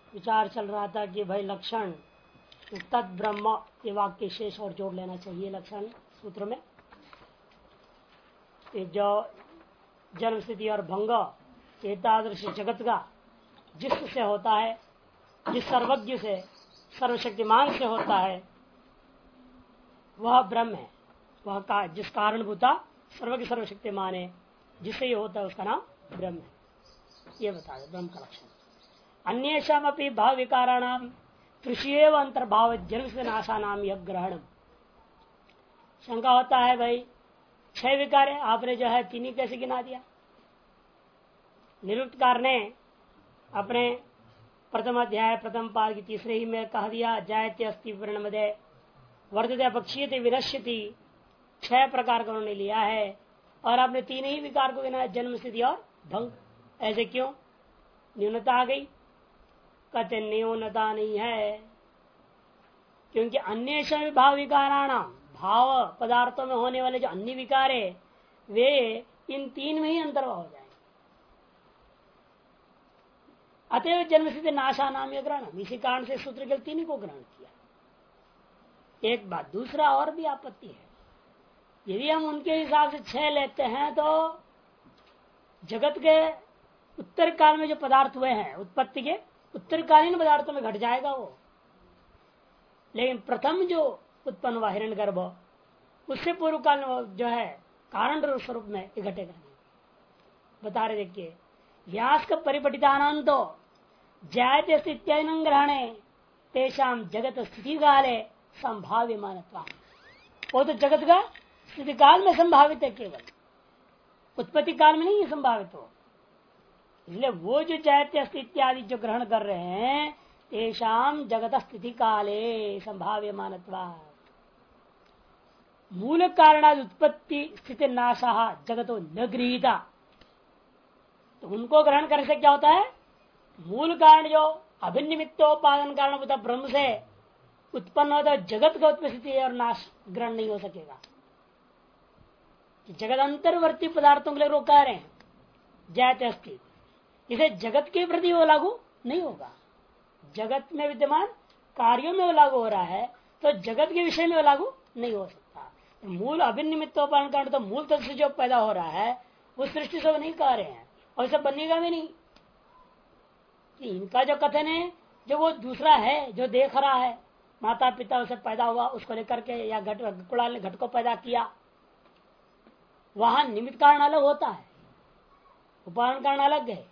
विचार चल रहा था कि भाई लक्षण तद ब्रह्म ये वाक्य शेष और जोड़ लेना चाहिए लक्षण सूत्र में। ये जो जन्म स्थिति और भंग एतादृश जगत का जिससे होता है, जिस सर्वज्ञ से सर्वशक्तिमान से होता है वह ब्रह्म है। वह जिस कारणभूता सर्वज्ञ सर्वशक्तिमान है जिससे ये होता है उसका नाम ब्रह्म है। ये बता दे ब्रह्म का लक्षण। अन्येषाम अपनी भाव विकाराणाम तृषिएव अंतर्भाव जन्म से नाशा नाम यह ग्रहण। शंका होता है भाई 6 विकार है, आपने जो है 3 ही कैसे गिना दिया। निरुक्तकार ने अपने प्रथम अध्याय प्रथम पाद की तीसरे ही में कह दिया जायते अस्ति परिणमदे वर्धते अपक्षीयते विनश्यति 6 प्रकार का उन्होंने लिया है और आपने 3 ही विकार को गिना, जन्म स्थिति और भंग। ऐसे क्यों? न्यूनता आ गई। कहते न्यूनता नहीं है, क्योंकि अन्य भाव विकाराणाम भाव पदार्थों में होने वाले जो अन्य विकार है वे इन 3 में ही अंतर्भाव हो जाएंगे। अतएव जन्म स्थिति नाशा नाम यह ग्रहण, इसी कारण से सूत्र के 3 को ग्रहण किया। एक बात, दूसरा और भी आपत्ति है, यदि हम उनके हिसाब से 6 लेते हैं तो जगत के उत्तर काल में जो पदार्थ हुए हैं उत्पत्ति के उत्तरकालीन पदार्थों में घट जाएगा वो, लेकिन प्रथम जो उत्पन्न हुआ हिरण्यगर्भ उससे पूर्व काल जो है कारण स्वरूप में ये घटेगा नहीं। बता रहे देखिए व्यास का परिपटितानंद तो जायते स्थित्यान ग्रहणे तेषाम जगत स्थिति काले संभाव्य मानत्वा। वो तो जगत का स्थिति काल में संभावित है, केवल उत्पत्ति काल में नहीं संभावित हो। इसलिए वो जो जायते अस्ति इत्यादि जो ग्रहण कर रहे हैं तेषाम जगत स्थिति काले संभाव्य मानत्वा। मूल कारणाद उत्पत्ति स्थिति नाशा जगतो न गृहीता, तो उनको ग्रहण करने से क्या होता है, मूल कारण जो अभिनिमित्तोपादन कारण होता ब्रह्म से उत्पन्न होता है जगत का उत्पत्ति और नाश ग्रहण नहीं हो सकेगा। जगत अंतर्वर्ती पदार्थों के लिए रोका रहे हैं जायते अस्ति, इसे जगत के प्रति वो लागू नहीं होगा। जगत में विद्यमान कार्यों में वो लागू हो रहा है तो जगत के विषय में वो लागू नहीं हो सकता। मूल अभिनिमित्तोपादन कारण तो मूल तत्व से जो पैदा हो रहा है उस सृष्टि से वो नहीं कह रहे हैं और इसे बनेगा भी नहीं। इनका जो कथन है जो वो दूसरा है जो देख रहा है, माता पिता उसे पैदा हुआ उसको लेकर के या घट को पैदा किया, वहां निमित्त कारण अलग होता है, उपादान कारण अलग है।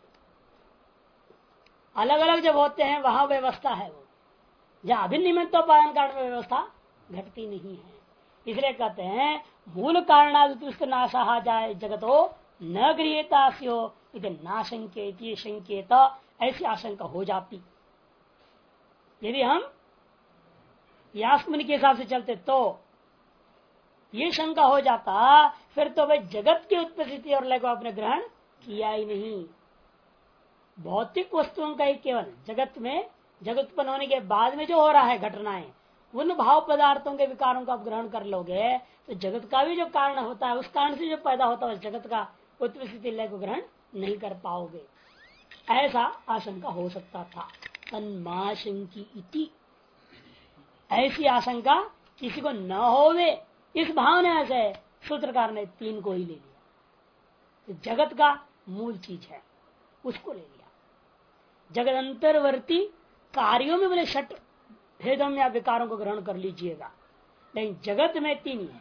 अलग अलग जब होते हैं वहां व्यवस्था है, वो जहां अभिनिमित्तोपादान कारण में व्यवस्था घटती नहीं है। इसलिए कहते हैं मूल कारणादुष्ट नाशा जाए जगतो न गृहता नाशंके संकेत, ऐसी आशंका हो जाती। यदि हम यास्मुनि के हिसाब से चलते तो ये शंका हो जाता, फिर तो भाई जगत की उत्पत्ति और लय को आपने ग्रहण किया ही नहीं। भौतिक वस्तुओं का ही केवल जगत में जगत उत्पन्न होने के बाद में जो हो रहा है घटनाएं, उन भाव पदार्थों के विकारों को आप ग्रहण कर लोगे तो जगत का भी जो कारण होता है उस कारण से जो पैदा होता है उस जगत का उत्पत्ति लय को ग्रहण नहीं कर पाओगे। ऐसा आशंका हो सकता था। तन्माशंकी इति, ऐसी आशंका किसी को न होवे इस भावना से सूत्रकार ने 3 को ही ले लिया। तो जगत का मूल चीज है उसको ले लिया। जगत अंतर्वर्ती कार्यों में बोले 6 भेदों में आप विकारों को ग्रहण कर लीजिएगा, लेकिन जगत में 3 ही है।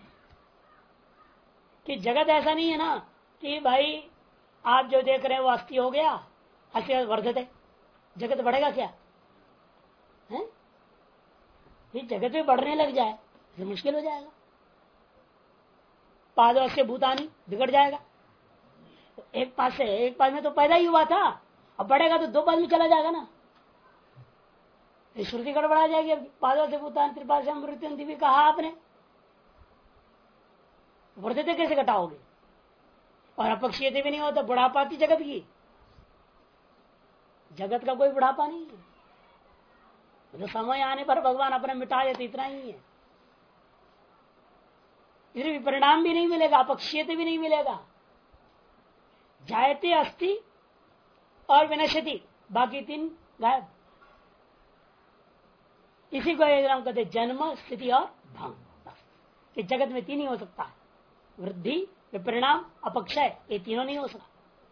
कि जगत ऐसा नहीं है ना कि भाई आप जो देख रहे हैं वो अस्थि हो गया, अस्थि वर्धते, जगत बढ़ेगा क्या है? ये जगत में बढ़ने लग जाए तो मुश्किल हो जाएगा। पादों से भूतानी बिगड़ जाएगा। तो एक पास में तो पैदा ही हुआ था, अब बढ़ेगा तो 2 पास में चला जाएगा ना। श्रुति गड़बड़ा जाएगी। पादों से भूतान त्रिपाद से अमृत भी कहा आपने, वर्धते कैसे घटाओगे? और अपक्षीयते भी नहीं होता, बुढ़ापा थी जगत की। जगत का कोई बुढ़ापा नहीं है, तो समय आने पर भगवान अपने मिटा देते, इतना ही है। इसलिए परिणाम भी नहीं मिलेगा, अपक्षीयते भी नहीं मिलेगा। जायते अस्ति और विनश्यति, बाकी 3 गायब। इसी को एक नाम कहते जन्म, स्थिति और भंग। कि जगत में तीन ही हो सकता है, वृद्धि, विपरिणाम, अपक्षय, ये तीनों नहीं हो सकता।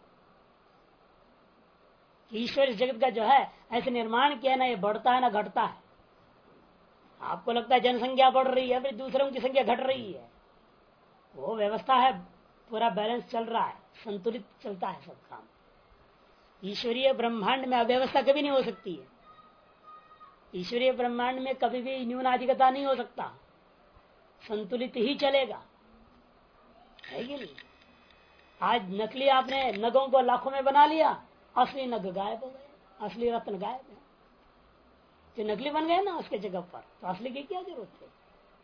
ईश्वर इस जगत का जो है ऐसे निर्माण किया ना, ये बढ़ता है ना घटता है। आपको लगता है जनसंख्या बढ़ रही है, फिर दूसरों की संख्या घट रही है, वो व्यवस्था है, पूरा बैलेंस चल रहा है, संतुलित चलता है सब काम। ईश्वरीय ब्रह्मांड में अव्यवस्था कभी नहीं हो सकती है। ईश्वरीय ब्रह्मांड में कभी भी न्यूनाधिकता नहीं हो सकता, संतुलित ही चलेगा, है कि नहीं। आज नकली आपने नगों को लाखों में बना लिया, असली नग गायब हो गए, असली रत्न गायब है। जो नकली बन गए ना उसके जगह पर, तो असली की क्या जरूरत है।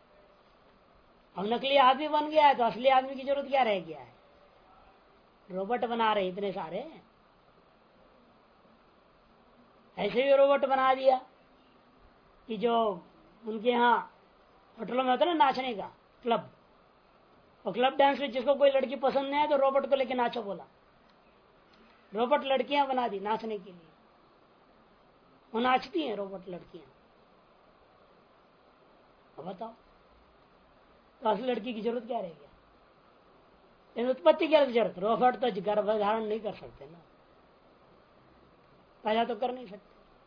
अब नकली आदमी बन गया है तो असली आदमी की जरूरत क्या रह गया है। रोबोट बना रहे इतने सारे, ऐसे भी रोबोट बना दिया कि जो उनके यहाँ होटलों में होता है ना नाचने का क्लब, और क्लब डांस में जिसको कोई लड़की पसंद नहीं है तो रोबोट को लेके नाचो बोला, रोबोट लड़कियां बना दी नाचने के लिए, वो नाचती हैं रोबोट लड़कियां। अब बताओ तो असली लड़की की जरूरत क्या रह गया। लेकिन उत्पत्ति क्या जरूरत, रोबोट तो गर्भ धारण नहीं कर सकते ना, पैदा तो कर नहीं सकते।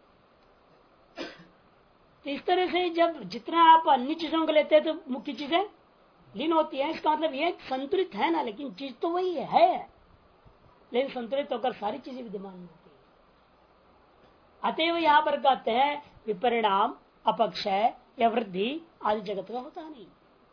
तो इस तरह से जब जितना आप अन्य चीजों को लेते हैं तो मुख्य चीजें लीन होती है। इसका मतलब ये संतुलित है ना, लेकिन चीज तो वही है, लेकिन संतुलित होकर सारी चीजें विद्यमान होती है। अतएव यहां पर कहते हैं विपरिणाम, अपक्षय या वृद्धि आदि जगत का होता नहीं।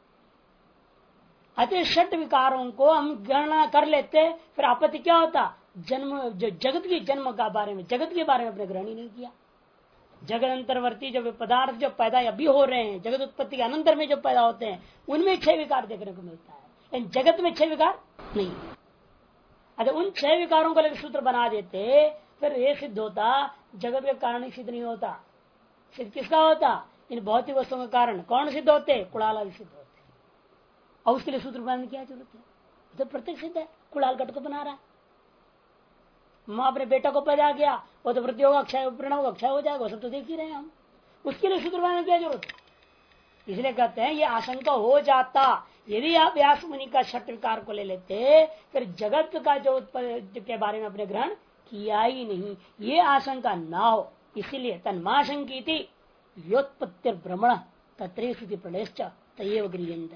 अतः षट विकारों को हम गणना कर लेते, फिर आपत्ति क्या होता, जन्म जो जगत के जन्म का बारे में, जगत के बारे में अपने ग्रहण ही नहीं किया। जगत अंतर्वर्ती जो पदार्थ जो पैदा अभी हो रहे हैं, जगत उत्पत्ति के अनंतर में जो पैदा होते हैं, उनमें 6 विकार देखने को मिलता है, लेकिन जगत में 6 विकार नहीं। अगर उन 6 विकारों को लेकर सूत्र बना देते, फिर ये सिद्ध होता जगत के कारण ही सिद्ध नहीं होता। सिद्ध किसका होता, इन भौतिक वस्तुओं के कारण। कौन सिद्ध होते, कुड़ाल सिद्ध होते, और उसके लिए सूत्र बनाने की क्या जरूरत है, तो प्रत्येक सिद्ध है। कुड़ाल घट को बना रहा है, माँ अपने बेटा को पैदा किया, वो तो वृद्धि होगा, अक्षय परिणाम होगा, अक्षय हो जाएगा, सब तो देख ही रहे हैं हम, उसके लिए सूत्र बनाने की क्या जरूरत है। इसलिए कहते हैं ये आशंका हो जाता यदि आप व्यास मुनि का षट विकार को ले लेते, फिर जगत का जो उत्पत्ति के बारे में अपने ग्रहण किया ही नहीं, ये आशंका ना हो। इसीलिए तन्माशंकी व्योत्पत्ति भ्रमण तत्रे स्थिति प्रलयश्च तयेव गृह्यन्ते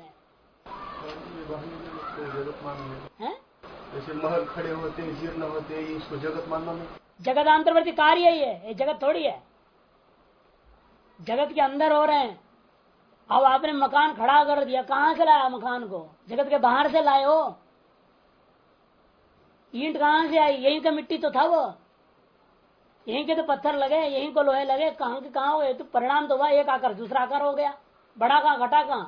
हैं। जैसे महल खड़े होते हैं, जीर्ण होते हैं, इसको जगत मानना नहीं। जगत अंतर्वर्ती कार्य ही है, ये जगत थोड़ी है। जगत के अंदर हो रहे हैं। अब आपने मकान खड़ा कर दिया, कहां से लाया मकान को, जगत के बाहर से लाए हो। ईंट कहां से आई, यहीं का मिट्टी तो था, वो यहीं के तो पत्थर लगे, यहीं को लोहे लगे, कहां के कहां हुए, तो परिणाम तो हुआ एक आकार दूसरा आकार हो गया, बड़ा कहां घटा कहां।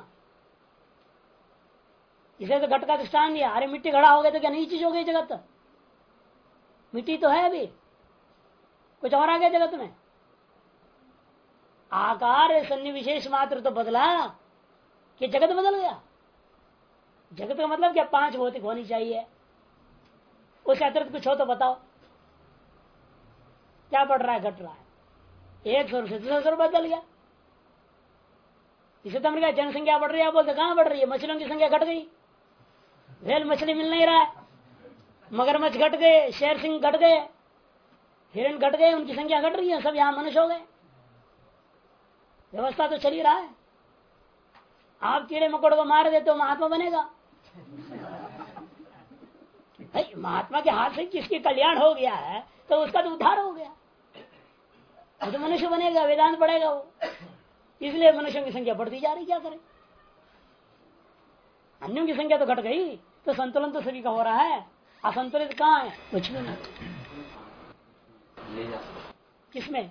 इसे तो घट का दृष्टान दिया, अरे मिट्टी घड़ा हो गया तो क्या नई चीज हो गई जगत, मिट्टी तो है, अभी कुछ और आ गया जगत में। आकार सन्निविशेष मात्र तो बदला कि जगत बदल गया। जगत का मतलब क्या, 5 भौतिक होनी चाहिए, उसके अतिरिक्त कुछ हो तो बताओ। क्या बढ़ रहा है, घट रहा है, 1 स्वरूप से दूसरा स्वरूप बदल गया। इसे तो हमने कहा जनसंख्या बढ़ रही है, बोलते कहां बढ़ रही है, मछलियों की संख्या घट गई, वेल मछली मिल नहीं रहा है, मगरमच्छ घट गए, शेर सिंह घट गए, हिरण घट गए, उनकी संख्या घट रही है, सब यहां मनुष्य हो गए। व्यवस्था तो चल ही रहा है। आप कीड़े मकोड़ों को मार देते हो, महात्मा बनेगा। महात्मा के हाथ से किसकी कल्याण हो गया है तो उसका तो उद्धार हो गया, तो मनुष्य बनेगा, वेदांत पढ़ेगा वो। इसलिए मनुष्यों की संख्या बढ़ती जा रही, क्या करें। अन्यों की संख्या तो घट गई, तो संतुलन तो सभी का हो रहा है, असंतुलित कहाँ है, कुछ भी नहीं। किसमें,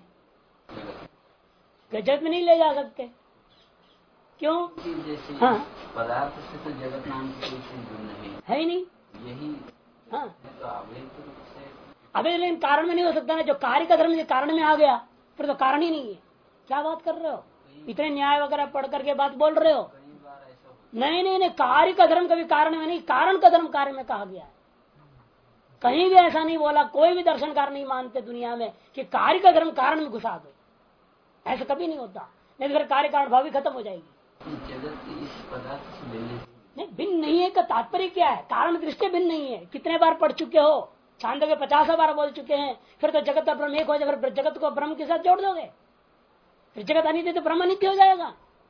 जगत में नहीं ले जा सकते, क्यों। हाँ, पदार्थ से तो जगत नाम की कोई चीज है ही नहीं, यही। हाँ, तो अबे लेकिन कारण में नहीं हो सकता ना, जो कार्य का धर्म कारण में आ गया फिर तो कारण ही नहीं है। क्या बात कर रहे हो, इतने न्याय वगैरह पढ़ करके बात बोल रहे हो। नहीं नहीं नहीं, कार्य का धर्म कभी कारण में नहीं, कारण का धर्म कार्य में कहा गया है। कहीं भी ऐसा नहीं बोला, कोई भी दर्शनकार नहीं मानते दुनिया में कि कार्य का धर्म कारण में घुसा दो, ऐसा कभी नहीं होता। नहीं तो फिर कार्य कारण भाव भी खत्म हो जाएगी। जगत इस पदार्थ से भिन्न नहीं, भिन्न नहीं है का तात्पर्य क्या है? कारण दृष्टि भिन्न नहीं है। कितने बार पढ़ चुके हो? छांदोग्य 50 बार बोल चुके हैं। फिर तो जगत और ब्रह्म एक हो जाए, फिर जगत को ब्रह्म के साथ जोड़ दोगे, फिर जगत अनित्य तो ब्रह्म नित्य हो जाएगा।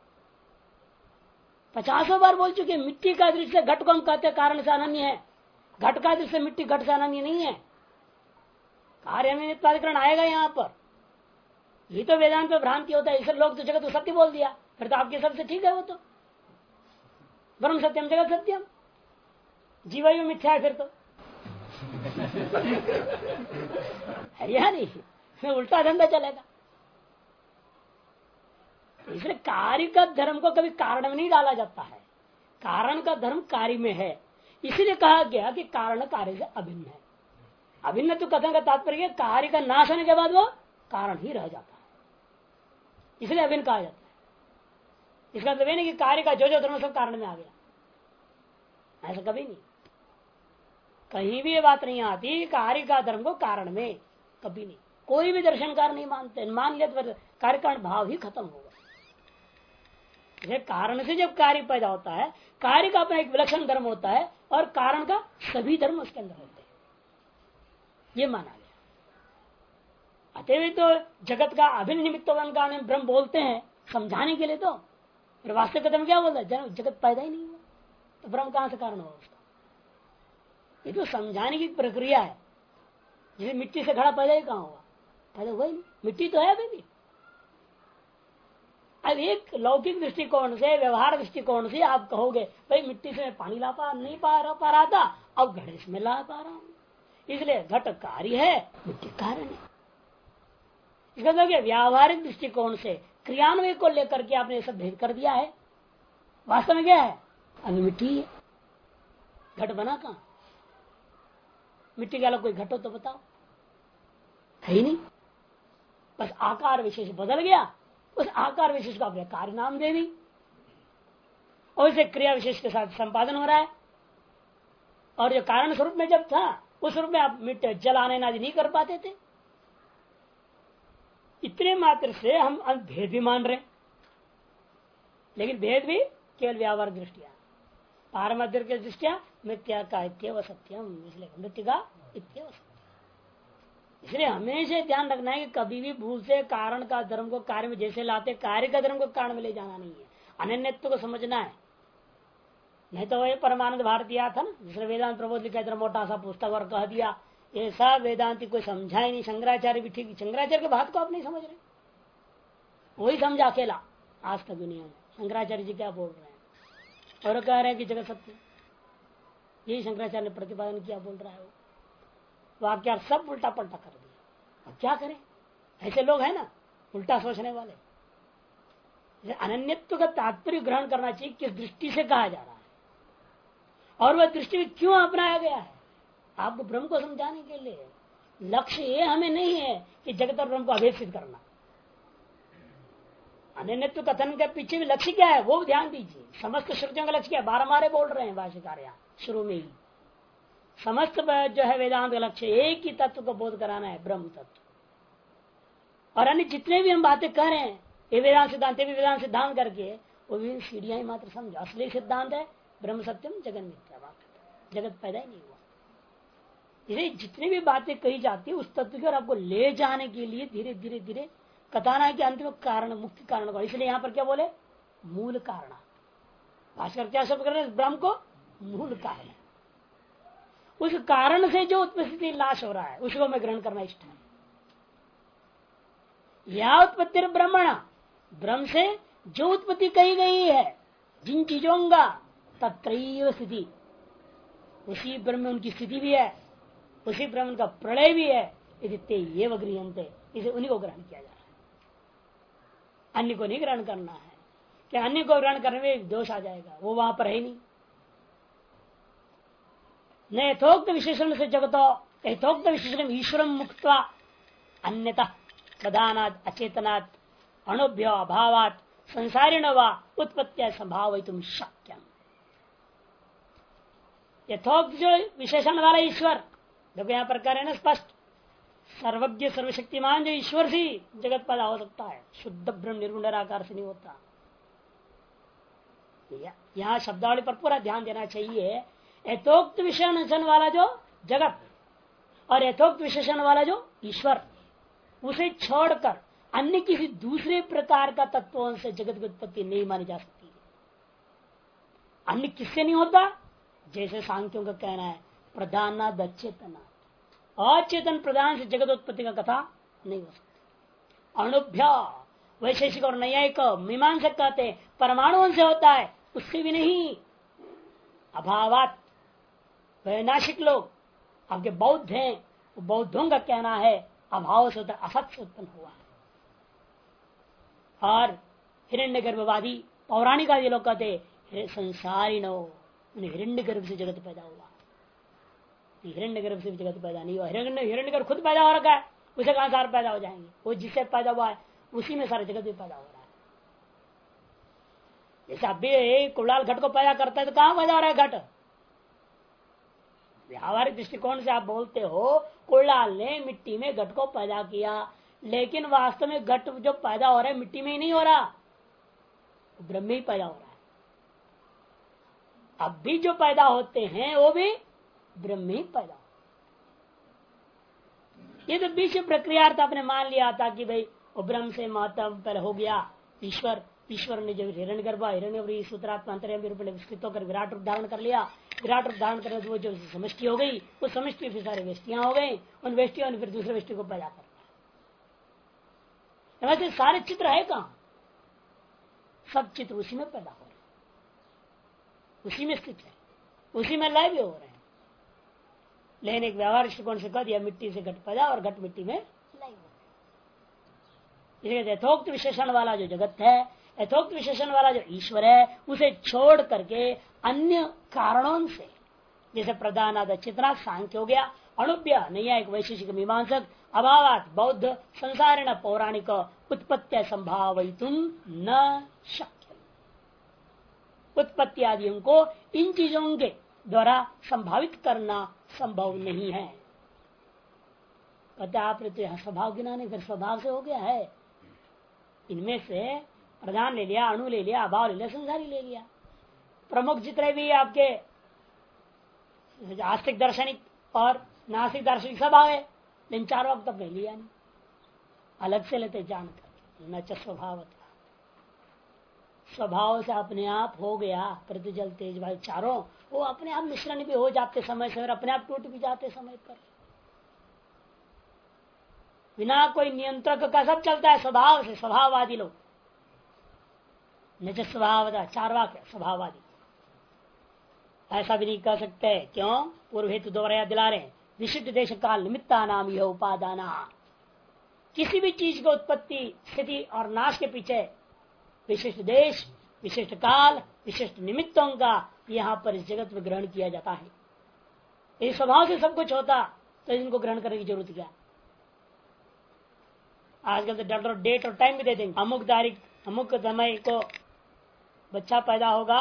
50 बार बोल चुके। मिट्टी का दृष्टि से घट को हम कहते हैं कारण से अनन्य है, घट का दृष्टि से मिट्टी घट से अनन्य नहीं है। कार्य में नित्याधिकरण आएगा यहाँ पर। ये तो वेदांत में भ्रांति होता है, इसलिए लोग तो जगत को सत्य बोल दिया, फिर तो आपके सबसे ठीक है। वो तो ब्रह्म सत्यम जगत सत्यम, जीवायु मिथ्या है फिर तो है या नहीं? फिर उल्टा धंधा चलेगा। इसलिए कार्य का धर्म को कभी कारण में नहीं डाला जाता है, कारण का धर्म कार्य में है। इसीलिए कहा गया कि कारण कार्य से अभिन्न है। अभिन्न तो कथन का तात्पर्य कार्य का नाश होने के बाद वो कारण ही रह जाता है, इसलिए अभिन्न कहा जाता है। इसका मतलब नहीं कि कार्य का जो जो धर्म सब कारण में आ गया, ऐसा कभी नहीं। कहीं भी ये बात नहीं आती कार्य का धर्म को कारण में, कभी नहीं। कोई भी दर्शनकार नहीं मानते, मान लिया तो कार्य कारण भाव ही खत्म होगा। कारण से जब कार्य पैदा होता है, कार्य का अपना एक विलक्षण धर्म होता है और कारण का सभी धर्म उसके अंदर होते हैं, ये माना गया। अतएव तो जगत का अभिन्न निमित्तवान कारण ब्रह्म बोलते हैं समझाने के लिए। तो फिर वास्तविक धर्म क्या बोलता है? जगत पैदा ही नहीं हुआ तो ब्रह्म कहां से कारण होगा उसका? ये तो समझाने की प्रक्रिया है। जैसे मिट्टी से घड़ा पैदा ही कहां हुआ? पैदा हुआ ही नहीं, मिट्टी तो है अभी भी। अब एक लौकिक दृष्टिकोण से, व्यवहार दृष्टिकोण से आप कहोगे भाई मिट्टी से मैं पानी नहीं पा रहा था, अब घड़े से मैं ला पा रहा हूं, इसलिए घट कार्य है, मिट्टी कारण है। इसका मतलब व्यावहारिक दृष्टिकोण से क्रियान्वय को लेकर के आपने सब भेद कर दिया है। वास्तव में क्या है? अभी मिट्टी है, घट बना कहां? मिट्टी के अलग कोई घट हो तो बताओ, है ही नहीं। बस आकार विशेष बदल गया, उस आकार विशेष को आपने कार्य नाम दे दी और इसे क्रिया विशेष के साथ संपादन हो रहा है। और जो कारण स्वरूप में जब था उस रूप में आप मिट्टी जल आने आदि नहीं कर पाते थे। इतने मात्र से हम भेद भी मान रहे, लेकिन भेद भी केवल व्यावहारिक दृष्टिया, पारमार्थिक की दृष्टिया मिथ्या का इत्येव सत्यम, इसलिए मृत्यु का इत्येव सत्यम। इसलिए हमेशा ध्यान रखना है कि कभी भी भूल से कारण का धर्म को कार्य में जैसे लाते, कार्य का धर्म को कारण में ले जाना नहीं है। अनन्यत्व को समझना है। नहीं तो वही परमानंद भारती था ना, जिसने वेदांत प्रबोध लिखा इतना मोटा सा पुस्तक और कह दिया ये सब वेदांति कोई समझा ही नहीं। शंकराचार्य भी ठीक, शंकराचार्य के बात को आप नहीं समझ रहे, वही समझा अकेला आज तक दुनिया में। शंकराचार्य जी क्या बोल रहे हैं और कह रहे हैं कि जगत सत्य, यही शंकराचार्य ने प्रतिपादन किया, बोल रहा है वो वाक्य सब उल्टा पलटा कर दिया। अब क्या करें? ऐसे लोग हैं ना उल्टा सोचने वाले। अनन्यत्व का तात्पर्य ग्रहण करना चाहिए, किस दृष्टि से कहा जा रहा है और वह दृष्टि में क्यों अपनाया गया है। आपको ब्रह्म को समझाने के लिए लक्ष्य ये हमें नहीं है कि जगत और ब्रह्म को अभेद सिद्ध करना। अनन्यत्व कथन के पीछे भी लक्ष्य क्या है वो ध्यान दीजिए। समस्त श्रुतियों का लक्ष्य क्या है? 12 मारे बोल रहे हैं भाष्यकार यहाँ शुरू में ही। समस्त जो है वेदांत का लक्ष्य एक ही तत्व को बोध कराना है, ब्रह्म तत्व। और अन्य जितने भी हम बातें कर रहे हैं ये वेदांत सिद्धांत, भी वेदांत सिद्धांत करके वो भी सीढ़ियां ही मात्र समझो। असली सिद्धांत है ब्रह्म सत्यम जगन मिथ्या, जगत पैदा ही नहीं हुआ। इसलिए जितनी भी बातें कही जाती है उस तत्व की ओर आपको ले जाने के लिए धीरे धीरे धीरे कथाना के अंतिम कारण, मुख्य कारण को। इसलिए यहाँ पर क्या बोले? मूल कारण। भास्कर क्या शब्द कर रहे हैं? ब्रह्म को मूल कारण। उस कारण से जो उत्पत्ति नाश हो रहा है उसको मैं ग्रहण करना इष्ट है। या उत्पत्ति ब्रह्मण, ब्रह्म से जो उत्पत्ति कही गई है जिन चीजों का तत्रैव स्थिति, उसी ब्रह्म में उनकी स्थिति भी है, उसी ब्रह्म का प्रलय भी है। ये गृहंते, इसे उन्हीं को ग्रहण किया जा रहा है, अन्य को नहीं ग्रहण करना है। क्या अन्य को ग्रहण करने में दोष आ जाएगा? वो वहां पर है नहीं। न यथोक्त विशेषण से जगतो यथोक्त विशेषण ईश्वर मुक्त्वा अन्यतः प्रधानात् अचेतनात् अणुभ्यो अभावात् संसारिण व उत्पत्ति संभावितुम शक्यम। यथोक्त जो विशेषण वाला ईश्वर, देखो यहाँ पर कह रहे हैं ना स्पष्ट, सर्वज्ञ सर्वशक्तिमान जो ईश्वर से जगत पैदा हो सकता है, शुद्ध ब्रह्म निर्गुण आकार से नहीं होता। यहाँ शब्दावली पर पूरा ध्यान देना चाहिए। यथोक्त विशेषण वाला जो जगत और यथोक्त विशेषण वाला जो ईश्वर, उसे छोड़कर अन्य किसी दूसरे प्रकार का तत्वों से जगत की उत्पत्ति नहीं मानी जा सकती। अन्य किससे नहीं होता? जैसे सांख्यों का कहना है प्रधानाद अचेतना, अचेतन प्रधान से जगत उत्पत्ति का कथा नहीं हो सकती। अणुभ्य वैशेषिक और न्यायिक मीमांसक कहते परमाणुओं से होता है, उससे भी नहीं। अभावात वैनाशिक लोग आपके बौद्ध हैं, बौद्धों का कहना है अभाव से होता है, असत से उत्पन्न हुआ है। और हिरण्य गर्भवादी पौराणिक आदि लोग कहते संसारिणो, हिरण्य गर्भ से जगत पैदा हुआ। हिरण्य गर्भ से भी जगत पैदा नहीं हुआ। हिरण्य गर्भ खुद पैदा हो रखा है, उसे कहां सारे पैदा हो जाएंगे? वो जिससे पैदा हुआ है उसी में सारा जगत भी पैदा हो रहा है। जैसे अब भी कुड़ाल घट को पैदा करता है तो कहां पैदा हो रहा है घट? व्यावहारिक दृष्टिकोण से आप बोलते हो कुड़ाल ने मिट्टी में घट को पैदा किया, लेकिन वास्तव में घट जो पैदा हो रहा है मिट्टी में ही नहीं हो रहा, ब्रह्म ही पैदा हो रहा है। अब भी जो पैदा होते हैं वो भी ब्रह्म ही पैदा हो। ये तो बीच प्रक्रिया आपने मान लिया था कि भाई वो ब्रह्म से महत्व पहले हो गया ईश्वर। ईश्वर ने जब हिरण्य सूत्रात्मा अंतर्यामी रूप में विस्तृत होकर विराट रूप धारण कर लिया। विराट रूप धारण करने वो जो समष्टि हो गई, उस समष्टि फिर सारे वेष्टियां हो गई, उन वेष्टियों ने फिर दूसरे वेष्टि को पैदा कर दिया। वैसे सारे चित्र है कहां? सब चित्र उसी में पैदा हो रहे, उसी में स्थित है, उसी में लय भी हो रहे हैं। लेकिन एक व्यवहार दृष्टिकोण से कह दिया मिट्टी से घट पैदा और घट मिट्टी में लय हो। इसलिए यथोक्त विशेषण वाला जो जगत है, यथोक्त विशेषण वाला जो ईश्वर है, उसे छोड़ करके अन्य कारणों से, जैसे प्रधानाद चेतना सांख्य हो गया, अणुभ्य न्यायिक वैशेषिक मीमांसक, अभावात बौद्ध, संसारिण पौराणिक उत्पत्ति संभावितुम न शक्य। उत्पत्ति आदियों को इन चीजों के द्वारा संभावित करना संभव नहीं है। कहते आपने तो स्वभाव गिनाने, फिर स्वभाव से हो गया है। इनमें से प्रधान ले लिया, अणु ले लिया, अभाव ले लिया, संसारी ले लिया। प्रमुख जितने भी आपके आस्तिक दार्शनिक और नास्तिक दार्शनिक सब आए, लेकिन चारों वक्त तक लिया नहीं, अलग से लेते जानकर। न स्वभाव स्वभाव से अपने आप हो गया पृथ्वी जल तेज वायु चारों, वो अपने आप मिश्रण भी हो जाते समय से, अपने आप टूट भी जाते समय पर, बिना कोई नियंत्रक का सब चलता है स्वभाव से। स्वभाववादी लोग निज स्वभाव चारवाक स्वभाववादी ऐसा भी नहीं कह सकते। क्यों? पूर्व हेतु दोबारा याद दिला रहे, विशिष्ट देश काल निमित्ता नाम यह उपादाना। किसी भी चीज की उत्पत्ति स्थिति और नाश के पीछे विशिष्ट देश, विशिष्ट काल, विशिष्ट निमित्तों का यहाँ पर इस जगत में ग्रहण किया जाता है। इस स्वभाव से सब कुछ होता तो इनको ग्रहण करने की जरूरत क्या? आजकल तो डॉक्टर डेट और टाइम भी दे देंगे, अमुक तारीख अमुक समय को बच्चा पैदा होगा।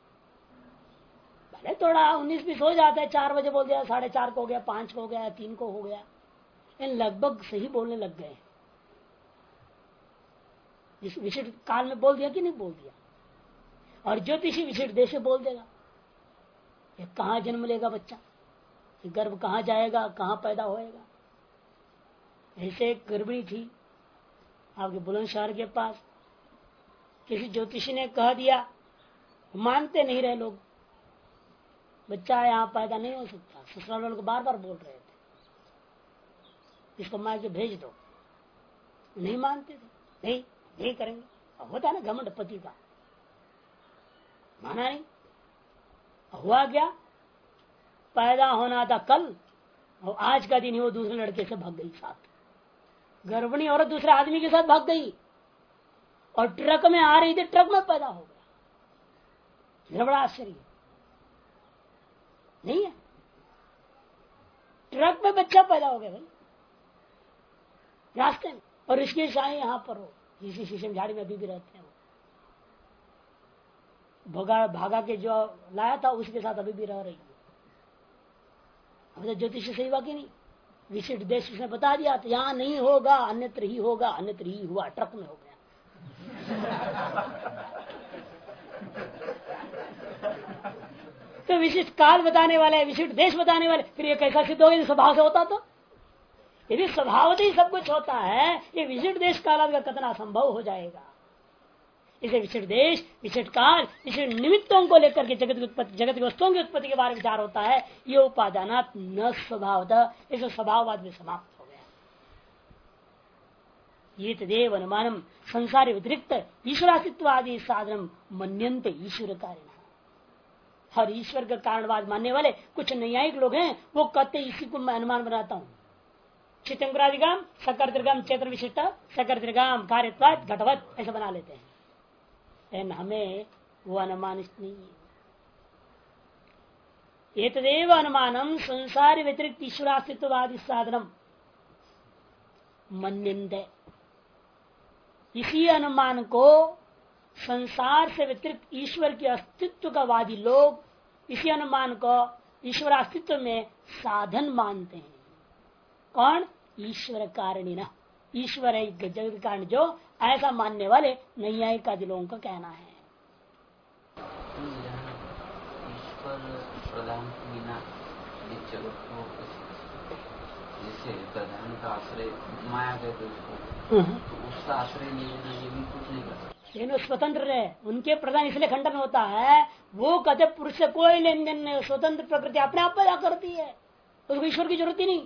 भले थोड़ा 19-20 हो जाता है, 4 बजे बोल दिया, 4:30 को हो गया, 5 को हो गया, 3 को हो गया, इन लगभग सही बोलने लग गए। जिस विशिष्ट काल में बोल दिया कि नहीं बोल दिया। और ज्योतिषी विशिष्ट देश में बोल देगा ये कहाँ जन्म लेगा बच्चा, ये गर्भ कहाँ जाएगा, कहाँ पैदा होएगा। ऐसे एक गर्भिणी थी आपके बुलंदशहर के पास, किसी ज्योतिषी ने कह दिया, मानते नहीं रहे लोग, बच्चा यहाँ पैदा नहीं हो सकता। ससुराल वालों को बार बार बोल रहे थे इसको मार के भेज दो, नहीं मानते थे, नहीं करेंगे। होता ना घमंड पति का, माना नहीं। हुआ क्या, पैदा होना था कल और आज का दिन ही वो दूसरे लड़के से भाग गई साथ। गर्भिणी औरत दूसरे आदमी के साथ भाग गई और ट्रक में आ रही थी, ट्रक में पैदा हो गया। बड़ा आश्चर्य नहीं है, ट्रक में बच्चा पैदा हो गया भाई रास्ते में। और इसके शाही यहाँ पर हो, इसी शीशम झाड़ी में अभी भी रहते हैं। वो भागा के जो लाया था उसके साथ अभी भी रह रही है। अब तो ज्योतिष सही हुआ कि नहीं? विशिष्ट देश उसने बता दिया तो यहाँ नहीं होगा, अन्यत्र ही होगा, अन्यत्र ही हुआ, ट्रक में हो गया। तो विशिष्ट काल बताने वाले, विशिष्ट देश बताने वाले, फिर ये कैसा सिद्ध होगा? स्वभाव से होता तो यदि स्वभावतः ही सब कुछ होता है, ये विशिष्ट देश काल का कथन असंभव हो जाएगा। इसे विशिष्ट देश, विशिष्ट काल, विशिष्ट निमित्तों को लेकर के जगत की उत्पत्ति, जगत की वस्तुओं की उत्पत्ति के बारे में विचार होता है। ये उपादानात् न स्वभावतः, इसे स्वभाववाद में समाप्त हो गया। ये तदेव अनुमानम संसार व्यतिरिक्त ईश्वरास्तित्व आदि साधन मन्यन्ते ईश्वर कार्य। हर ईश्वर का कारणवाद मानने वाले कुछ न्यायिक लोग हैं, वो कहते इसी को मैं अनुमान बनाता हूँ। चित्तंकुरादिगाम सकर्तृगाम चेत्र विशिष्ट सकर्तृगाम कार्यत्वाद घटवत ऐसा बना लेते हैं, लेकिन हमें वो अनुमान नहीं है। ये तदेव अनुमानम संसार व्यतिरिक्त ईश्वरास्तित्ववादी साधनम मन्यन्ते, इसी अनुमान को संसार से व्यतिरिक्त ईश्वर के अस्तित्व का वादी लोग इसी अनुमान को ईश्वर अस्तित्व में साधन मानते हैं। कौन? ईश्वर कारणि न, ईश्वर है जगत कारण, जो ऐसा मानने वाले नैयायिक आदि लोगों का कहना है। ईश्वर प्रधान बिना जगत को, जैसे प्रधान का आश्रय माया कहते उसको, तो उसका आश्रय नहीं लेना, ये भी कुछ नहीं कर सकता। लेकिन स्वतंत्र है, उनके प्रधान इसलिए खंडन होता है, वो कहते पुरुष से कोई लेन देन नहीं, स्वतंत्र प्रकृति अपने आप पैदा करती है, उसको ईश्वर की जरूरत ही नहीं।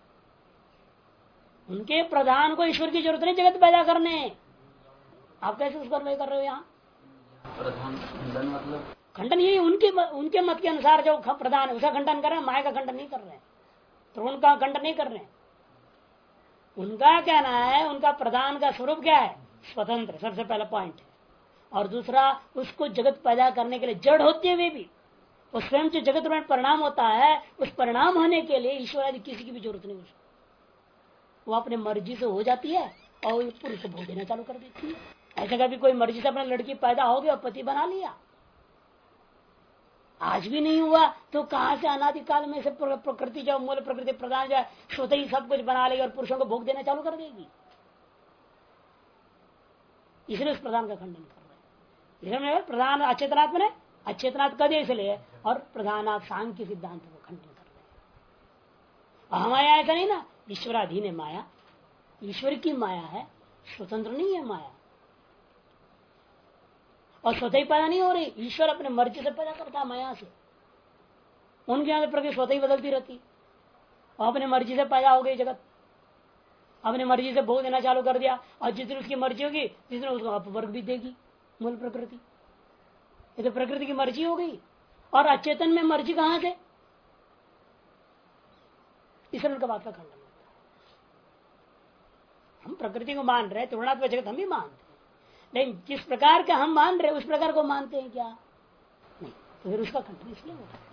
उनके प्रधान को ईश्वर की जरूरत नहीं जगत पैदा करने। आप कैसे उसको कर रहे हो? यहाँ प्रधान खंडन मतलब खंडन यही उनके मत के अनुसार जो प्रधान है उसका खंडन कर रहे हैं, माया का खंडन नहीं कर रहे हैं, तो उनका खंडन नहीं कर रहे हैं। उनका कहना है उनका प्रधान का स्वरूप क्या है? स्वतंत्र, सबसे पहला पॉइंट है। और दूसरा, उसको जगत पैदा करने के लिए जड़ होते हुए भी वो स्वयं जो जगत में परिणाम होता है, उस परिणाम होने के लिए ईश्वर आदि किसी की भी जरूरत नहीं उसको, वो अपने मर्जी से हो जाती है और पुरुष को भोग देना चालू कर देती है। ऐसा कभी कोई मर्जी से अपना लड़की पैदा हो गया और पति बना लिया? आज भी नहीं हुआ तो कहां से अनादिकाल में से प्रकृति जो मूल प्रकृति प्रधान जो स्वतः ही सब कुछ बना लेगी और पुरुषों को भोग देना चालू कर देगी? इसलिए उस प्रधान का खंडन कर रहे हैं। प्रधान अचेतनात्म ने अचेतनात् कर दिया इसलिए, और प्रधान सांख्य सिद्धांत को खंडन कर रहे हैं। हमारे ऐसा नहीं ना, ईश्वराधीन है माया, ईश्वर की माया है, स्वतंत्र नहीं है माया, और स्वतः ही पैदा नहीं हो रही, ईश्वर अपने मर्जी से पैदा करता है माया से। उनके यहाँ प्रकृति स्वतः ही बदलती रहती, और अपने मर्जी से पैदा हो गई जगत, अपने मर्जी से भोग देना चालू कर दिया, और जितनी उसकी मर्जी होगी जितने उसको अपवर्ग भी देगी मूल प्रकृति। ये तो प्रकृति की मर्जी हो गई, और अचेतन में मर्जी कहां से? इसलिए उनका बात का खंडन होता है। हम प्रकृति को मान रहे हैं, तुलनात्मक जगत हम भी मानते हैं, लेकिन जिस प्रकार का हम मान रहे हैं उस प्रकार को मानते हैं क्या? नहीं, तो फिर उसका खंडन इसलिए होता है।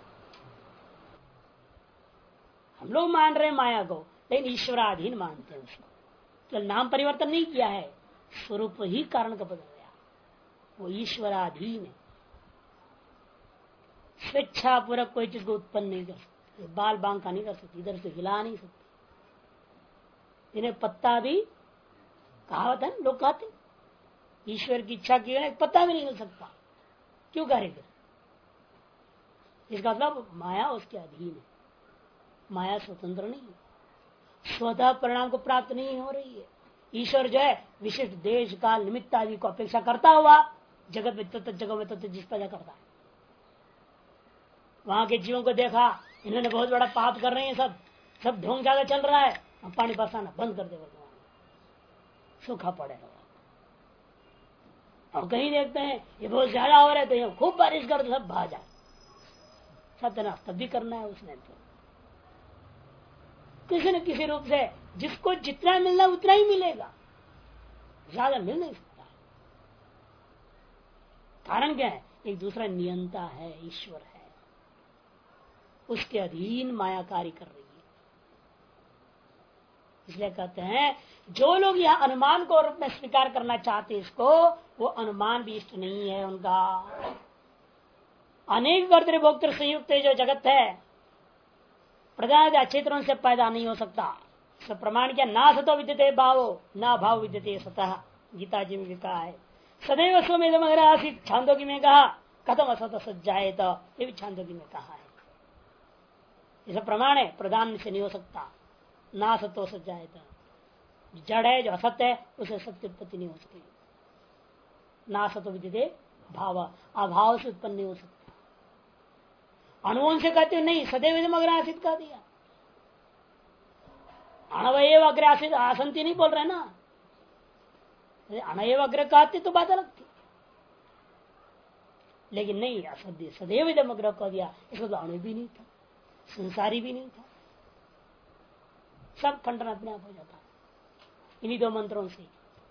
हम लोग मान रहे हैं माया को, लेकिन ईश्वराधीन मानते हैं उसको, तो नाम परिवर्तन नहीं किया है, स्वरूप ही कारण का बदल गया, वो ईश्वराधीन है। स्वेच्छा पूर्वक कोई चीज को उत्पन्न नहीं कर सकती, बाल बांका नहीं कर सकती, इधर से हिला नहीं सकती। इन्हें पत्ता भी कहावत है, लोग कहते ईश्वर की इच्छा की एक पत्ता भी नहीं हिल सकता, क्यों करेगा? इसका मतलब माया उसके अधीन है, माया स्वतंत्र नहीं है, स्वतः परिणाम को प्राप्त नहीं हो रही है। ईश्वर जो है विशिष्ट देश काल निमित्त आदि को अपेक्षा करता हुआ जगत में तत्व जगह में तत्व जिस पैदा करता है। वहां के जीवों को देखा, इन्होंने बहुत बड़ा पाप कर रहे हैं, सब ढोंग ज्यादा चल रहा है, अब पानी बरसाना बंद कर दे, सूखा पड़े रहो। और कहीं देखते हैं ये बहुत ज्यादा हो रहा है तो ये खूब बारिश कर दो, सब भाग जाए, सत्यनाश तब भी करना है उसने। तो किसी न किसी रूप से जिसको जितना मिलना उतना ही मिलेगा, ज्यादा मिल नहीं सकता। कारण क्या है? एक दूसरा नियंता है, ईश्वर है, उसके अधीन माया कार्य कर रही है। इसलिए कहते हैं जो लोग यह अनुमान को रूप में स्वीकार करना चाहते हैं इसको, वो अनुमान भी इष्ट नहीं है उनका। अनेक कर्तृभोक्तृ संयुक्त जो जगत है, प्रधान अचेतनों से पैदा नहीं हो सकता। प्रमाण क्या, ना सतो विद्यते भावो ना भाव विद्यते सतः, गीता जी में भी कहा है। सदैव स्वमेधम अगर आसित, छांदोगी में कहा कथम असत सज्जाए, तो ये भी छांदोगी में कहा है। इसे प्रमाण है, प्रधान से नहीं हो सकता। ना सतो सज्जाए, जड़ है जो असत्य है उसे सत्य उत्पत्ति नहीं हो सकती। ना सतो विद्यते भाव, अभाव से उत्पन्न नहीं हो सकता। अणुओं से कहते नहीं, सदैव अग्रासित कह दिया। अणवयव अग्रासित आसंति नहीं बोल रहे ना, अणवयव अग्र कहते तो बात अलग थी, लेकिन नहीं, असत्य सदैव इदम अग्र कह दिया। इसको तो अणु भी नहीं था, संसारी भी नहीं था, सब खंडन अपने आप हो जाता इन्हीं दो मंत्रों से।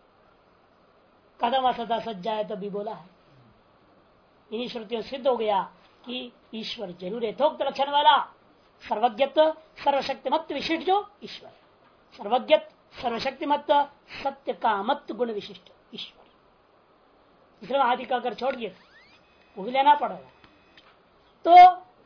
कदम असता सज्जाए तो भी बोला है, इन्हीं श्रुतियों सिद्ध हो गया कि ईश्वर जरूर यथोक्त लक्षण वाला सर्वज्ञत्व सर्वशक्तिमत्व विशिष्ट जो ईश्वर, सर्वज्ञत्व सर्वशक्तिमत्व सत्य कामत्व गुण विशिष्ट ईश्वर। इसलिए आदि का अगर छोड़िए वो भी लेना पड़ेगा। तो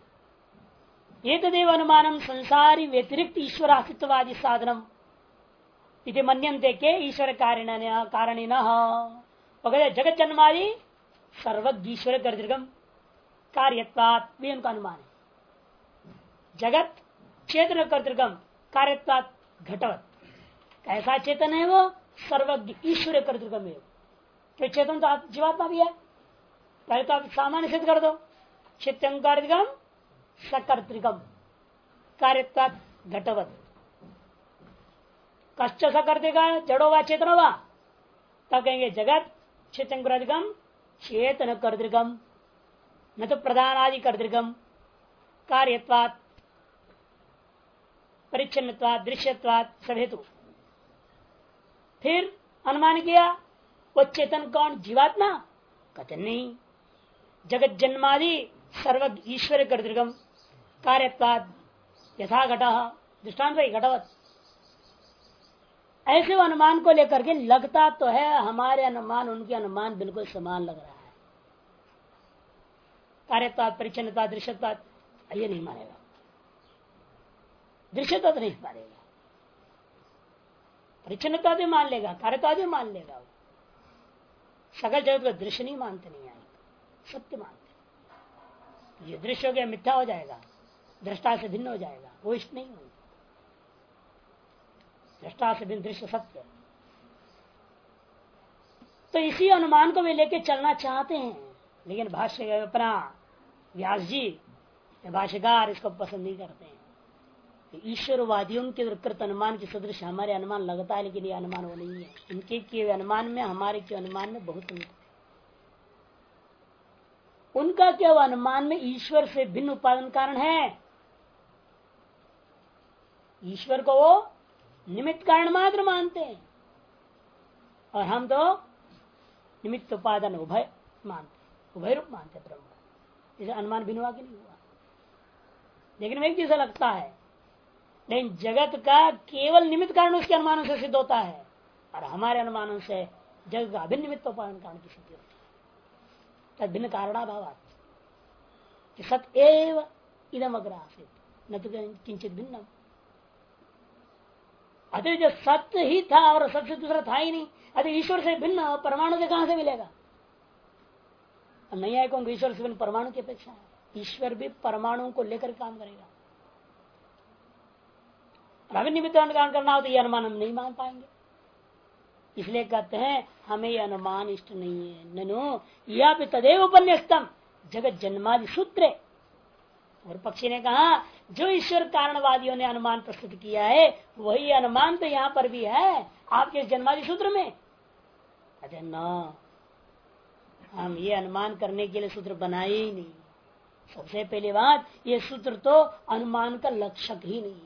एक अनुमानम संसारी व्यतिरिक्त ईश्वर अस्तित्ववादी साधनम इति मन्यन्ते के ईश्वर कारणिन जगत जन्मादि सर्वज्ञ ईश्वर कर्तृकम कार्यत्वात् भी उनका अनुमान है। जगत चेतन कर्तृकम कार्यत्वात् घटवत, कैसा चेतन है वो, सर्वज्ञ ईश्वर कर्तृकम है। तो चेतन तो जीवात्मा भी है। पहले तो आप सामान्य सिद्ध कर दो, चित्तम कर्तृकम सकर्तृकम कार्यत्वात् घटवत। कश्च सकर्तृका जड़ो व चेतन वा, तब कहेंगे जगत चेतन कर्तृकम चेतन कर्तृकम, न तो प्रधान आदि कर्तृकम कार्यत्वात् परिच्छिन्नत्वात् दृश्यत्वात् सब हेतु। फिर अनुमान किया वो चेतन कौन, जीवात्मा, कहते नहीं, जगत जन्मादि सर्वज्ञ ईश्वर कर्तृकम कार्यत्वात् यथा घट, दृष्टांत भाई घटवत। ऐसे अनुमान को लेकर के लगता तो है हमारे अनुमान उनके अनुमान बिल्कुल समान लग रहा है। कार्यत्वात् परिच्छिन्नता दृश्यत्वात् ये नहीं मानेगा, दृश्यता तो नहीं मानेगा, परिच्छिन्नता भी मान लेगा, कार्यता भी मान लेगा। सकल जगत को दृश्य नहीं मानते, नहीं आएगा, सत्य मानते। ये दृश्य हो गया मिथ्या हो जाएगा, दृष्टा से भिन्न हो जाएगा, वो इष्ट नहीं होगा। दृष्टा से भिन्न दृश्य सत्य। तो इसी अनुमान को वे लेके चलना चाहते हैं, लेकिन भाष्य अपना व्यास जी भाष्यकार इसको पसंद नहीं करते हैं। ईश्वरवादियों के कृत अनुमान के सदृश हमारे अनुमान लगता है, लेकिन ये अनुमान वो नहीं है। इनके किए अनुमान में हमारे के अनुमान में बहुत अंतर। उनका क्या अनुमान में ईश्वर से भिन्न उपादान कारण है, ईश्वर को वो निमित्त कारण मात्र मानते हैं, और हम तो निमित्त उपादान उभय मानते, उभय रूप मानते ब्रह्म। इसे अनुमान भिन्न हुआ कि नहीं हुआ, लेकिन एक जैसा लगता है। लेकिन जगत का केवल निमित्त कारण उसके अनुमानों से सिद्ध होता है, और हमारे अनुमानों से जगत का अभिन्न निमित्त उपादान कारण की सिद्धि होती है। तद भिन्न कारणाभावात् सत एव इदम अग्र आसीत न तो किंचित भिन्नम। अतः जो सत्य ही था और सबसे दूसरा था ही नहीं, अतः ईश्वर से भिन्न परमाणु से कहां से मिलेगा। नहीं आए कौन ईश्वर से भिन्न परमाणु की अपेक्षा है। ईश्वर भी परमाणु को लेकर काम करेगा। अभिनिमित्त अनुमान करना हो तो यह अनुमान हम नहीं मान पाएंगे। इसलिए कहते हैं हमें यह अनुमान इष्ट नहीं है। ननु यह भी तदेव उपन्यस्तम जगत जन्मादि सूत्र। और पक्षी ने कहा जो ईश्वर कारणवादियों ने अनुमान प्रस्तुत किया है वही अनुमान तो यहाँ पर भी है आपके जन्मादि सूत्र में। अरे न, हम ये अनुमान करने के लिए सूत्र बनाए ही नहीं। सबसे पहली बात, ये सूत्र तो अनुमान का लक्षक ही नहीं।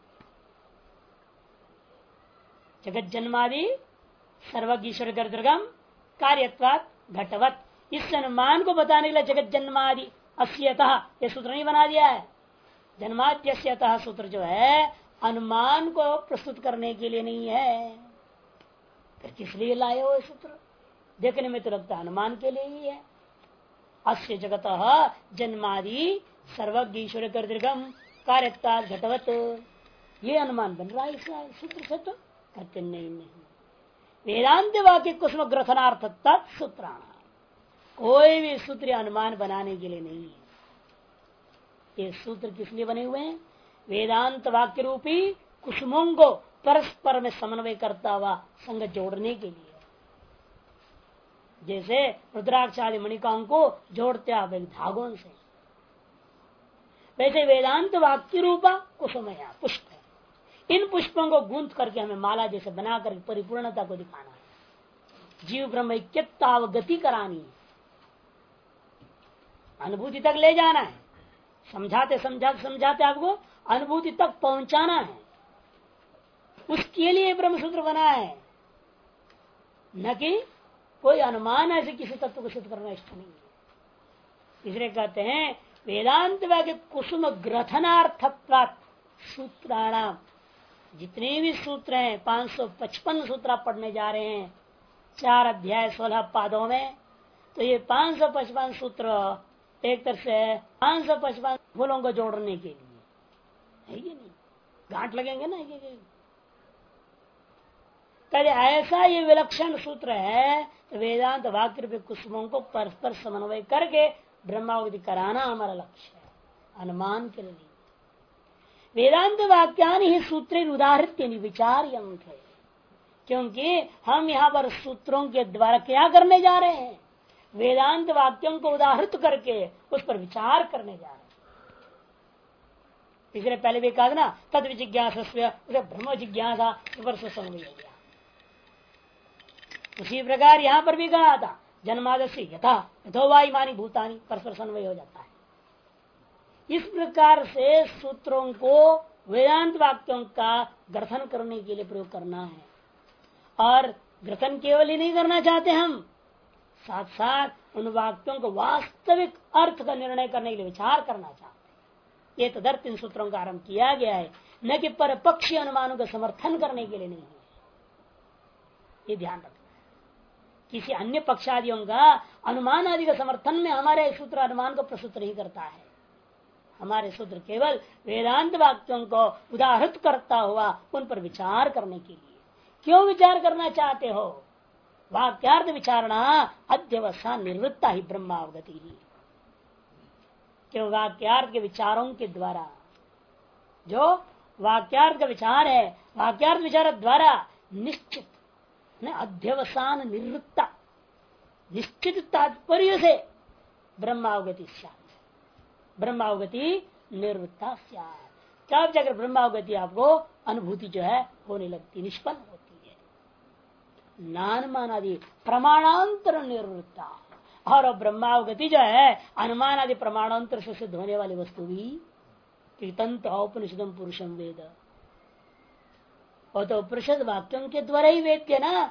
जगत जन्मादि सर्वज्ञ ईश्वर कर्तृकम कार्यत्वात् घटवत, इस अनुमान को बताने के लिए जगत जन्मादि अस्यतः ये सूत्र नहीं बना दिया है। जन्माद्यस्यतः सूत्र जो है अनुमान को प्रस्तुत करने के लिए नहीं है। फिर किस लिए लाए हो सूत्र? देखने में तो लगता है अनुमान के लिए ही है। अस्य जगत जन्मादि सर्वज्ञ ईश्वर कर्तृकम कार्यता घटवत, ये अनुमान बन रहा है इस सूत्र से। तो कहते नहीं, वेदांत वाक्य कुसुम ग्रथनार्थ तत्सूत्राण, कोई भी सूत्र अनुमान बनाने के लिए नहीं है। ये सूत्र किस लिए बने हुए हैं? वेदांत वाक्य रूपी कुसुमों को परस्पर में समन्वय करता हुआ संग जोड़ने के लिए, जैसे रुद्राक्ष आदि मणिकाओं को जोड़ते आप एक धागों से, वैसे वेदांत वाक्य रूपा कुसुमया पुष्प है। इन पुष्पों को गूंथ करके हमें माला जैसे बनाकर परिपूर्णता को दिखाना है, जीव ब्रह्म ऐक्यतावगति करानी है, अनुभूति तक ले जाना है, समझाते समझाते समझाते आपको अनुभूति तक पहुंचाना है। उसके लिए ब्रह्मसूत्र बना है, न कि कोई अनुमान ऐसे किसी तत्व को सिद्ध करना इष्ट नहीं है। इसलिए कहते हैं वेदांत वाक्य कुसुम ग्रथनार्थत्वात् सूत्राणाम, जितने भी सूत्र हैं 555 सूत्र आप पढ़ने जा रहे हैं 4 अध्याय 16 पादों में, तो ये 555 सूत्र एक तरह से 555 फूलों को जोड़ने के लिए है कि नहीं? गांठ लगेंगे ना कहते ऐसा ये विलक्षण सूत्र है। तो वेदांत वाक्य रूपी कुसुमों को परस्पर समन्वय करके ब्रह्मावधि कराना हमारा लक्ष्य है, अनुमान के लिए। वेदांत वाक्यान ही सूत्र उदाहरित विचार थे, क्योंकि हम यहाँ पर सूत्रों के द्वारा क्या करने जा रहे हैं? वेदांत वाक्यों को उदाहरित करके उस पर विचार करने जा रहे हैं। इसलिए पहले भी कहा ना तद जिज्ञासा उसे ब्रह्म जिज्ञासा से समन्वय हो गया। उसी प्रकार यहाँ पर भी कहा था जन्मादस्य यथा यथोवाई मानी भूतानी, परस्पर समन्वय हो जाता है। इस प्रकार से सूत्रों को वेदांत वाक्यों का ग्रथन करने के लिए प्रयोग करना है। और ग्रथन केवल ही नहीं करना चाहते हम, साथ साथ उन वाक्यों को वास्तविक अर्थ का निर्णय करने के लिए विचार करना चाहते हैं। ये तदर्थ इन सूत्रों का आरंभ किया गया है, न कि परपक्षी अनुमानों का समर्थन करने के लिए नहीं है। ये ध्यान रखना। किसी अन्य पक्षादियों का अनुमान आदि का समर्थन में हमारे सूत्र अनुमान को प्रस्तुत नहीं करता है। हमारे सूत्र केवल वेदांत वाक्यों को उदाहरित करता हुआ उन पर विचार करने के लिए। क्यों विचार करना चाहते हो? वाक्यार्थ विचारणा अध्यवसान निवृत्ता ही ब्रह्मावगति ही, क्यों वाक्यार्थ के विचारों के द्वारा, जो वाक्यार्थ का विचार है, वाक्यार्थ विचार द्वारा निश्चित अध्यवसान निवृत्ता, निश्चित तात्पर्य से ब्रह्मावगति ब्रह्मावगति निवृत्ता तब जाकर ब्रह्मावगति आपको अनुभूति जो है होने लगती, निष्पन्न होती है। नानुमान आदि प्रमाणांतर निवृत्ता, और ब्रह्मावगति जो है अनुमान आदि प्रमाणांतर से सिद्ध होने वाली वस्तु भी तंत्र औपनिषदम पुरुषम वेद, और तो उपनिषद वाक्यों के द्वारा ही वेद के ना,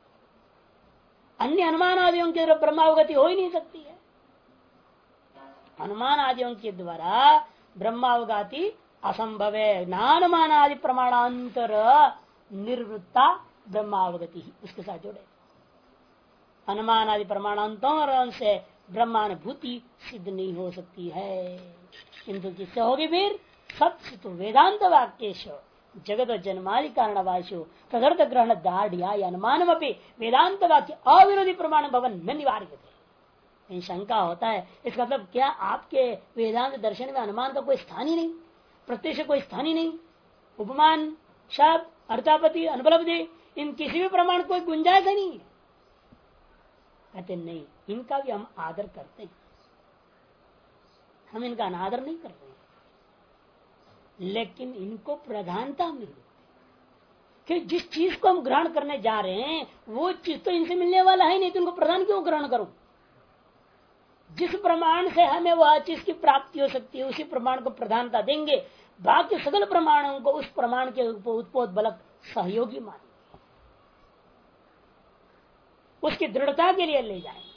अन्य अनुमान आदियों के द्वारा ब्रह्मावगति हो ही नहीं सकती है। अनुमान आदियों के द्वारा ब्रह्मावगति असंभव है। नानुमान आदि प्रमाणांतर निर्वृत्ता ब्रह्मावगति ही उसके साथ जोड़े। अनुमान आदि प्रमाणांतरों से ब्रह्मानुभूति सिद्ध नहीं हो सकती है, किंतु किससे होगी? फिर सत्य तो वेदांत वाक्येश जगत जन्मादि कारणवाशु तदर्थ ग्रहण दाढ़िया अनुमानम अपनी वेदांत वाक्य अविरोधी प्रमाण भवन न निवार्य थे। शंका होता है, इसका मतलब क्या आपके वेदांत दर्शन में अनुमान का कोई स्थान ही नहीं, प्रत्यक्ष कोई स्थान ही नहीं, उपमान शब्द अर्थापति अनुपलब्धि इन किसी भी प्रमाण कोई गुंजाइश नहीं है? कहते नहीं, इनका भी हम आदर करते हैं, हम इनका अनादर नहीं कर रहे, लेकिन इनको प्रधानता मिली कि जिस चीज को हम ग्रहण करने जा रहे हैं वो चीज तो इनसे मिलने वाला है नहीं, तो इनको प्रधान क्यों ग्रहण करूं? जिस प्रमाण से हमें वह चीज की प्राप्ति हो सकती है उसी प्रमाण को प्रधानता देंगे, बाकी सकल प्रमाणों को उस प्रमाण के उत्पोदबलक सहयोगी मानेंगे, उसकी दृढ़ता के लिए ले जाएंगे।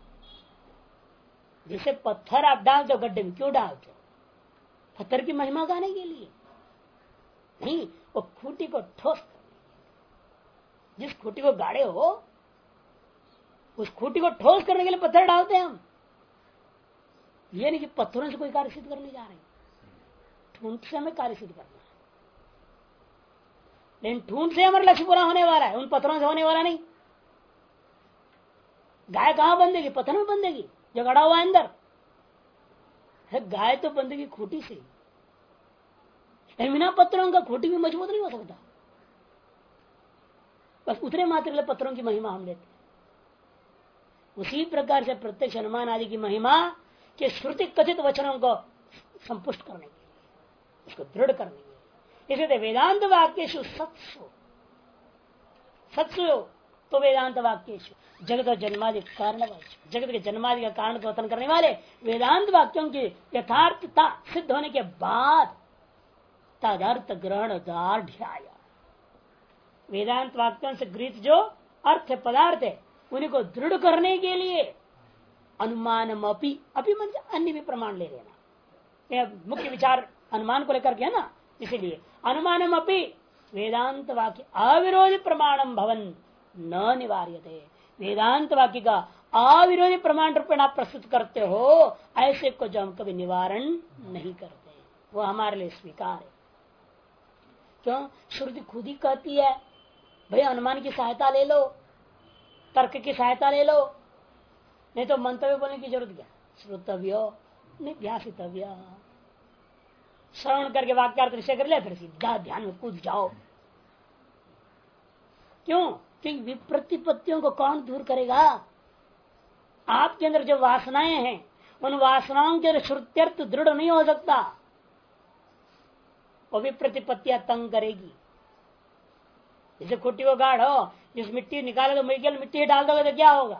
जैसे पत्थर आप डालते हो गड्ढे में, क्यों डालते हो? पत्थर की महिमा गाने के लिए नहीं, वो खूंटी को ठोस करने, जिस खूंटी को गाड़े हो उस खूंटी को ठोस करने के लिए पत्थर डालते हैं हम। ये नहीं कि पत्थरों से कोई कार्य सिद्ध करने जा रहे हैं। ठूंठ से हमें कार्य सिद्ध करना है, लेकिन ठूंठ से हमारा लक्ष्य पूरा होने वाला है, उन पत्थरों से होने वाला नहीं। गाय कहां बंधेगी? पत्थर में बंधेगी जो गड़ा हुआ है अंदर है। गाय तो बंधेगी खूंटी से, बिना पत्थरों का खूंटी भी मजबूत नहीं हो सकता। बस उतने मात्र के लिए पत्थरों की महिमा हम लेते हैं। उसी प्रकार से प्रत्यक्ष अनुमान आदि की महिमा के श्रुति कथित वचनों को संपुष्ट करने के लिए, उसको दृढ़ करने के लिए, इसलिए वेदांत वाक्येषु सत्सु, सत्सु तो वेदांत वाक्येषु जगत और जन्मादि कारण, जगत के जन्मादि का कारण को कथन करने वाले वेदांत वाक्यों की यथार्थता सिद्ध होने के बाद तदर्थ ग्रहण दार्ढ्याय, वेदांत वाक्यों से गृहीत जो अर्थ पदार्थ है उन्हीं को दृढ़ करने के लिए अनुमानम अपि मतलब अन्य भी प्रमाण ले लेना। यह मुख्य विचार अनुमान को लेकर के है ना, इसीलिए अनुमानम अपि वेदांत वाक्य अविरोधी प्रमाणम भवन न निवार्यते, वेदांत वाक्य का अविरोधी प्रमाण रूपेण आप प्रस्तुत करते हो, ऐसे को जो हम कभी निवारण नहीं करते, वो हमारे लिए स्वीकार है। क्यों? श्रुति खुद ही कहती है भाई अनुमान की सहायता ले लो, तर्क की सहायता ले लो, नहीं तो मंतव्य बोलने की जरूरत क्या? श्रोतव्य निध्यासितव्य, श्रवण करके वाक्यार्थ निश्चय कर ले, फिर सीधा ध्यान में कूद जाओ। क्यों? क्योंकि विप्रतिपत्तियों को कौन दूर करेगा? आपके अंदर जो वासनाएं हैं उन वासनाओं के श्रुत्यर्थ दृढ़ नहीं हो सकता, वो विप्रतिपत्तियां तंग करेगी। जैसे खुट्टी को गाढ़ो, जिस मिट्टी निकाले तो मिट्टी डाल दोगे तो क्या होगा?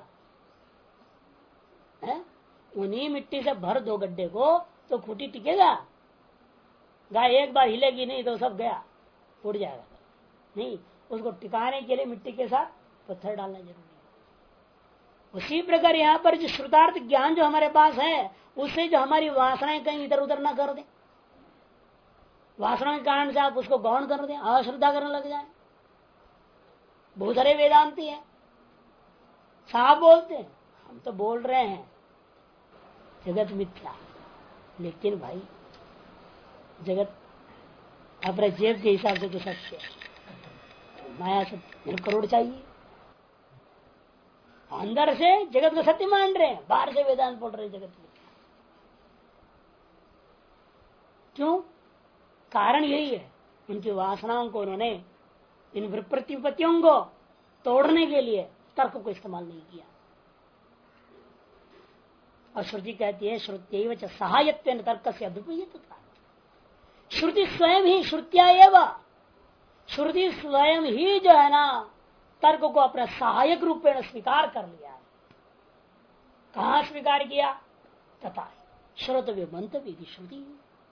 उन्हीं मिट्टी से भर दो गड्ढे को तो खुट्टी टिकेगा? गाय एक बार हिलेगी नहीं तो सब गया, उड़ जाएगा। नहीं, उसको टिकाने के लिए मिट्टी के साथ पत्थर डालना जरूरी है। उसी प्रकार यहाँ पर जो श्रुतार्थ ज्ञान जो हमारे पास है उससे जो हमारी वासनाएं कहीं इधर उधर ना कर दे, वासना के कारण से आप उसको गौण कर दें, अश्रद्धा करने लग जाए। बहुत सारे वेदांती है, साफ बोलते हैं, हम तो बोल रहे हैं जगत मिथ्या, लेकिन भाई जगत अपने जेब के हिसाब से तो सत्य है, माया सत्य, करोड़ चाहिए। अंदर से जगत को सत्य मान रहे हैं, बाहर से वेदांत बोल रहे हैं जगत मिथ्या। क्यों? कारण यही है, उनकी वासनाओं को उन्होंने इन विप्रतिपत्तियों को तोड़ने के लिए तर्क को इस्तेमाल नहीं किया। और श्रुति कहती है श्रुत्यैव च सहायत्वेन तर्क से अभ्युपयितता, श्रुति स्वयं ही श्रुत्या एवं, श्रुति स्वयं ही जो है ना तर्क को अपना सहायक रूप में स्वीकार कर लिया है। कहां स्वीकार किया? तथा श्रोतव्य मंतव्य की श्रुति,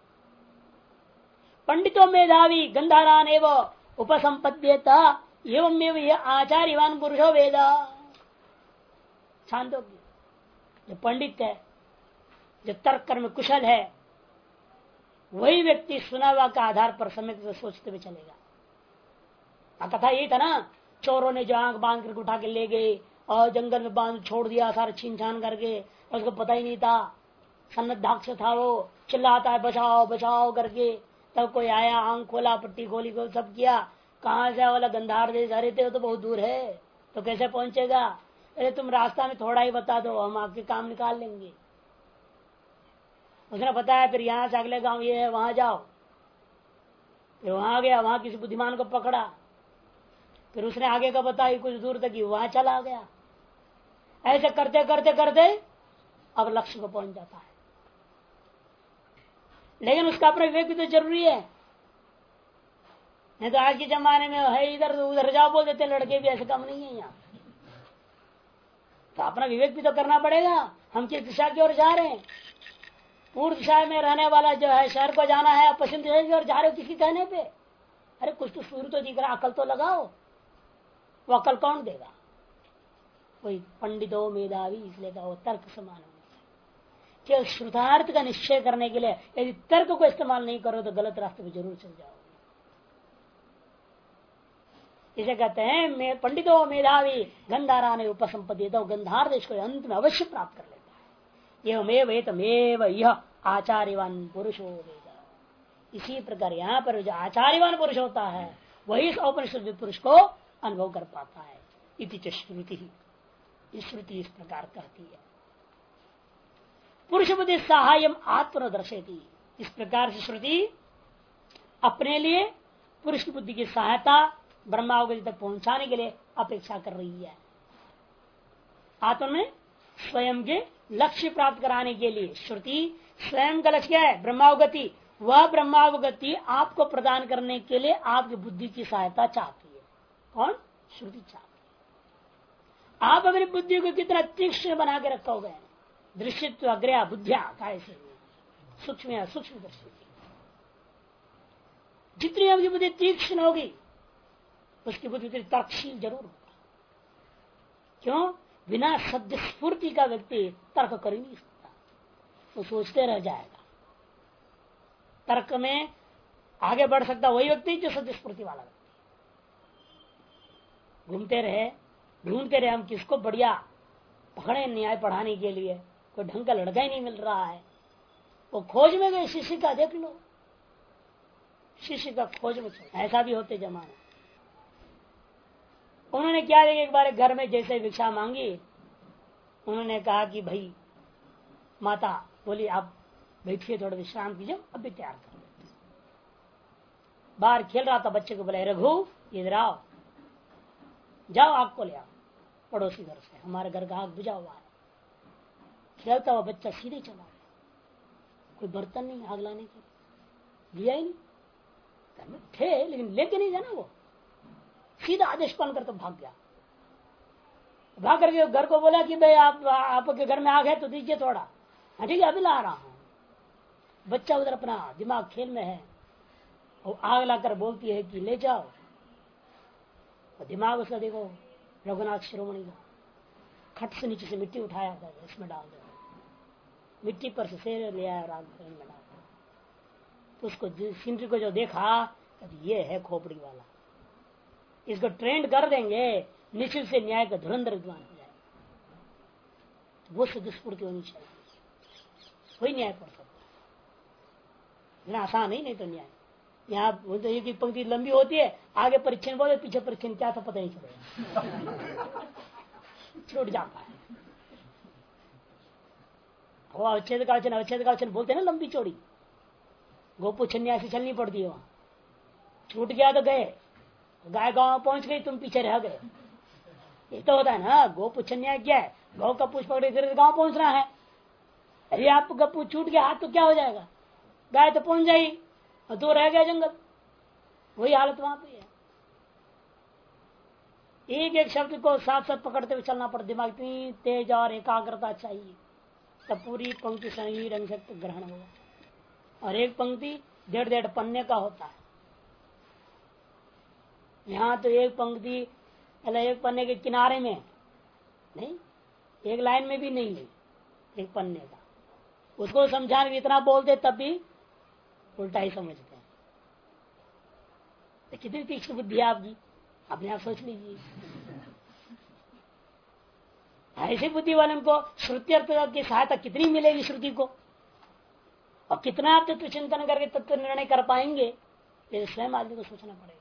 पंडितों मेधावी गंधारान एवं उपसंपद्येता एवं यह आचार्यवान पुरुषो वेद। छांदोग्य, जो पंडित है, जो तर्क कर्म कुशल है, वही व्यक्ति सुना हुआ का आधार पर समय से सोचते हुए चलेगा। कथा यही था ना, चोरों ने जो आंख बांध करके उठा के ले गए और जंगल में बांध छोड़ दिया सारा छीन छान करके, और उसको पता ही नहीं था, सन्नद्धाक्ष था वो, चिल्लाता है बचाओ बचाओ करके। तब कोई आया, आंख खोला, पट्टी खोली, को सब किया। कहाँ से वाला गंधार देश? अरे तो बहुत दूर है, तो कैसे पहुंचेगा? अरे तुम रास्ता में थोड़ा ही बता दो, हम आपके काम निकाल लेंगे। उसने बताया, फिर यहाँ से अगले गांव ये है, वहां जाओ। फिर वहां गया, वहां किसी बुद्धिमान को पकड़ा, फिर उसने आगे का बताया, कुछ दूर तक ही वहां चला गया। ऐसे करते करते करते अब लक्ष्य को पहुंच जाता है। लेकिन उसका अपना विवेक भी तो जरूरी है, नहीं तो आज के जमाने में है इधर उधर जाओ बोल देते लड़के भी, ऐसे कम नहीं है यहाँ। तो अपना विवेक भी तो करना पड़ेगा, हम किस दिशा की ओर जा रहे हैं। पूर्व दिशा में रहने वाला जो है शहर को जाना है, पश्चिम दिशा की ओर जा रहे हो किसी कहने पे। अरे कुछ तो सूर्य तो दिख रहा, अकल तो लगाओ। वो अकल कौन देगा? कोई पंडितों मेधावी, इसलिए का वो तर्क समान होना चाहिए। केवल श्रुतार्थ का निश्चय करने के लिए यदि तर्क को इस्तेमाल नहीं करो तो गलत रास्ते पर जरूर चल जाओगे। इसे कहते हैं पंडितों मेधावी गंधारा ने उपसंपत्ति, तो गंधार देश को अंत में अवश्य प्राप्त कर लेता है। एवमेव एतमेव यह आचार्यवान पुरुषो वेद, इसी प्रकार यहाँ पर जो आचार्यवान पुरुष होता है वही इस औपनिषद पुरुष को अनुभव कर पाता है। इति च श्रुति ही, श्रुति इस प्रकार कहती है। पुरुष बुद्धि सहायम आत्मदर्शेति, इस प्रकार से श्रुति अपने लिए पुरुष की बुद्धि की सहायता ब्रह्मावगति तक पहुंचाने के लिए अपेक्षा कर रही है। आत्मा में स्वयं के लक्ष्य प्राप्त कराने के लिए श्रुति स्वयं का लक्ष्य क्या है? ब्रह्मावगति। वह ब्रह्मावगति आपको प्रदान करने के लिए आपकी बुद्धि की सहायता चाहती है। कौन? श्रुति चाहती है। आप अपनी बुद्धि को कितना तीक्ष्ण बना के रखोगे, दृश्यत्व अग्रया बुद्धिया कैसे सूक्ष्म सूक्ष्म दृष्टि, जितनी आपकी बुद्धि तीक्ष्ण होगी उसकी बुद्धि उतनी तर्कशील जरूर होगा। क्यों? बिना सद्य स्फूर्ति का व्यक्ति तर्क कर ही नहीं सकता, वो सोचते रह जाएगा। तर्क में आगे बढ़ सकता वही व्यक्ति जो सद्य स्फूर्ति वाला व्यक्ति। घूमते रहे ढूंढते रहे हम किसको बढ़िया पकड़े न्याय पढ़ाने के लिए, कोई ढंग का लड़का ही नहीं मिल रहा है। वो खोज में गए, शिष्य का देख लो, शिष्य का खोज में चल, ऐसा भी होते जमाना। उन्होंने क्या देखा, एक बार घर में जैसे भिक्षा मांगी, उन्होंने कहा कि भाई माता बोली आप बैठिए थोड़ा विश्राम कीजिए, अभी तैयार कर देते। बाहर खेल रहा था, बच्चे को बोला रघु इधर आओ, जाओ आग को ले आओ पड़ोसी घर से, हमारे घर का आग बुझा हुआ है। खेलता हुआ बच्चा सीधे चला गया, कोई बर्तन नहीं आग लाने के लिया ही नहीं, घर में थे लेकिन लेके नहीं जाना, वो सीधा आदेश पालन करके भाग गया। भाग करके घर को बोला कि भाई आपके घर में आग है तो दीजिए थोड़ा। हाँ ठीक है अभी ला रहा हूं। बच्चा उधर अपना दिमाग खेल में है, और आग लाकर बोलती है कि ले जाओ, और दिमाग उसका देखो रघुनाथ शिरोमणि का, खट से नीचे से मिट्टी उठाया था, इसमें डाल दिया, मिट्टी पर से ले आया और आग में डाल। तो उसको सिंदरी को जो देखा तो ये है खोपड़ी वाला, इसको ट्रेंड कर देंगे, निश्चित से न्याय का धुरंधर विद्वान हो जाएगा। वो सदस्फूर्ति होनी चाहिए, कोई न्याय पढ़ सकता है, आसान नहीं तो न्याय। यहाँ तो एक पंक्ति लंबी होती है, आगे परीक्षण बोले पीछे परीक्षण क्या था पता नहीं चलेगा, छूट जाता है। वो अवच्छेद का वचन बोलते हैं ना, लंबी चौड़ी गोपू छन्या से चलनी पड़ती है। वहां छूट गया तो गए, गाय गांव पहुंच गई तुम पीछे रह गए, ये तो होता है ना। गोपू छन्या क्या है, गौ का पूछ पकड़े इधर गांव पहुंचना है। अरे आप गप्पू छूट गया हाथ तो क्या हो जाएगा, गाय तो पहुंच जाएगी और तो रह गया जंगल। वही हालत वहां पे है, एक एक शब्द को साथ साथ पकड़ते हुए चलना पड़ता, दिमाग इतनी तेज और एकाग्रता चाहिए, तब पूरी पंक्ति सही ढंग से ग्रहण होगा। और एक पंक्ति 1.5 पन्ने का होता है, यहाँ तो एक पंक्ति एक पन्ने के किनारे में नहीं, एक लाइन में भी नहीं है, एक पन्ने का। उसको समझाने के इतना बोलते तब भी उल्टा ही समझते हैं। कितनी तीक्ष्ण बुद्धि है आपकी, अपने आप सोच लीजिए। ऐसे बुद्धि वाले को श्रुति अर्थ की सहायता कितनी मिलेगी श्रुति को, और कितना आप तत्व चिंतन करके तत्व निर्णय कर पाएंगे, ये स्वयं आदमी को सोचना पड़ेगा।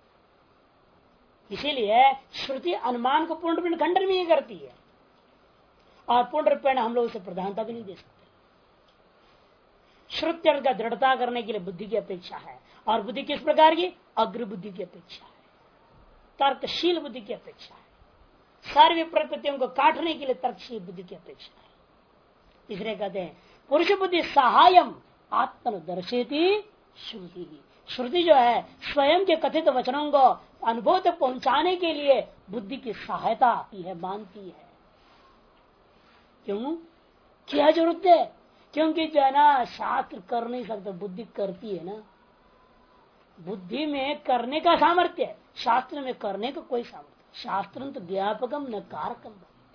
इसीलिए श्रुति अनुमान को पूर्ण रूपेण खंडन भी नहीं करती है, और पूर्ण रूपेण हम लोग उसे प्रधानता भी नहीं दे सकते। श्रुति अर्थ का दृढ़ता करने के लिए बुद्धि की अपेक्षा है, और बुद्धि किस प्रकार की? अग्र बुद्धि की अपेक्षा है, तर्कशील बुद्धि की अपेक्षा है, सर्व प्रकृतियों को काटने के लिए तर्कशील बुद्धि की अपेक्षा है। इसलिए कहते हैं पुरुष बुद्धि सहायम आत्मदर्शेति श्रुति। श्रुति जो है स्वयं के कथित वचनों को अनुभव तक पहुंचाने के लिए बुद्धि की सहायता की है, मानती है। क्यों? क्या जरूरत है? क्योंकि जो है ना, शास्त्र कर नहीं सकता, बुद्धि करती है ना। बुद्धि में करने का सामर्थ्य है, शास्त्र में करने का कोई सामर्थ्य। शास्त्र तो ज्ञापकम न कारकम,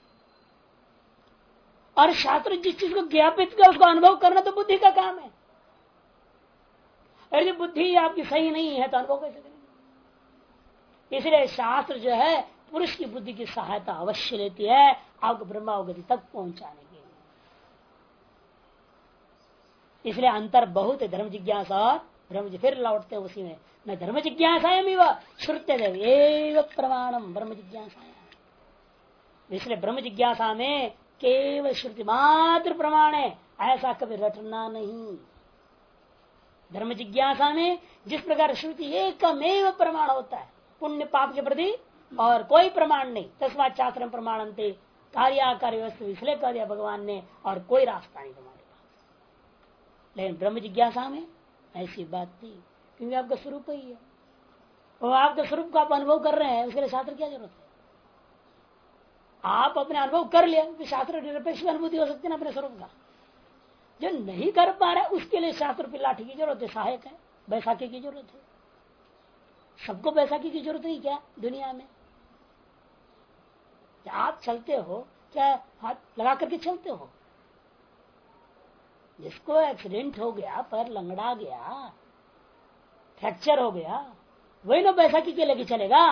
और शास्त्र जिस चीज को ज्ञापित कर उसको अनुभव करना तो बुद्धि का काम है। यदि बुद्धि आपकी सही नहीं है तो अनुभव कैसे करेंगे? इसलिए शास्त्र जो है पुरुष की बुद्धि की सहायता अवश्य लेती है आपको ब्रह्मावगति तक पहुंचाने के लिए। इसलिए अंतर बहुत है धर्म जिज्ञासा और ब्रह्म फिर लौटते उसी में। न धर्म जिज्ञासा श्रुत्य देव एव प्रमाणम ब्रह्म जिज्ञासा। इसलिए ब्रह्म जिज्ञासा में केवल श्रुति मात्र प्रमाण है, ऐसा कभी रटना नहीं। धर्म जिज्ञासा में जिस प्रकार श्रुति एकमेव प्रमाण होता है पुण्य पाप के प्रति, और कोई प्रमाण नहीं, तस्मात् शास्त्रम प्रमाणन्ते, कार्याकारी वस्तु इसलिए कह दिया भगवान ने, और कोई रास्ता नहीं तुम्हारे पास। लेकिन ब्रह्म जिज्ञासा में ऐसी बात नहीं, क्योंकि आपका स्वरूप ही है, और आपके स्वरूप का आप अनुभव कर रहे हैं, उसके लिए शास्त्र क्या जरूरत है? आप अपने अनुभव कर लिया तो शास्त्र निरपेक्ष अनुभूति हो सकती है ना अपने स्वरूप का। जो नहीं कर पा रहा है उसके लिए शास्त्र पे लाठी की जरूरत है, सहायक है, बैसाखी की जरूरत है। सबको बैसाखी की जरूरत नहीं क्या दुनिया में? आप चलते हो क्या हाथ लगा करके चलते हो? जिसको एक्सीडेंट हो गया, पैर लंगड़ा गया, फ्रैक्चर हो गया, वही ना बैसाखी के लेके चलेगा।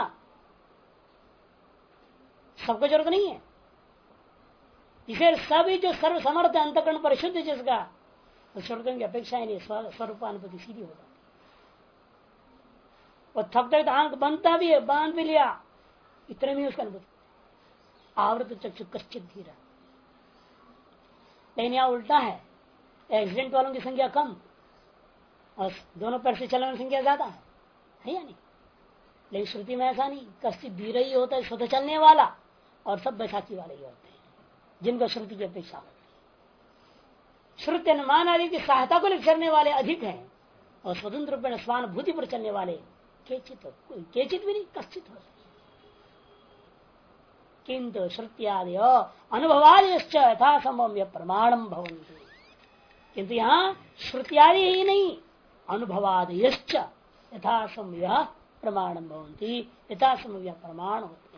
सबको जरूरत नहीं है। इसे सभी जो सर्व समर्थ अंतकरण परिशुद्ध जिसका, उस श्रोतों की अपेक्षा ही नहीं, स्वरूपानुभूति सीधी होगा। वो थक तक आंख बनता भी है, बांध भी लिया, इतने में उसका अनुभूति आवृत चक्षु कश्चित धीरा। लेकिन यहाँ उल्टा है, एक्सीडेंट वालों की संख्या कम और दोनों पैर से चलने की संख्या ज्यादा है या नहीं? लेकिन श्रुति में ऐसा नहीं, कश्चित धीरा ही होता है स्वतः चलने वाला, और सब बैसाखी वाले ही होते हैं जिनको श्रुति की अपेक्षा होती है। श्रुति अनुमान आदि की सहायता को लेकर चलने वाले अधिक हैं, और स्वतंत्र रूप में स्वानुभूति पर चलने वाले केचित भी नहीं, कश्चित हो। किंतु श्रुत्यादि अनुभवादि यथा संभव प्रमाणम भवन्ति, किंतु यहाँ श्रुत्यादि ही नहीं, अनुभवादि यथा संभव प्रमाणम भवन्ति, यथा संभव प्रमाण होता।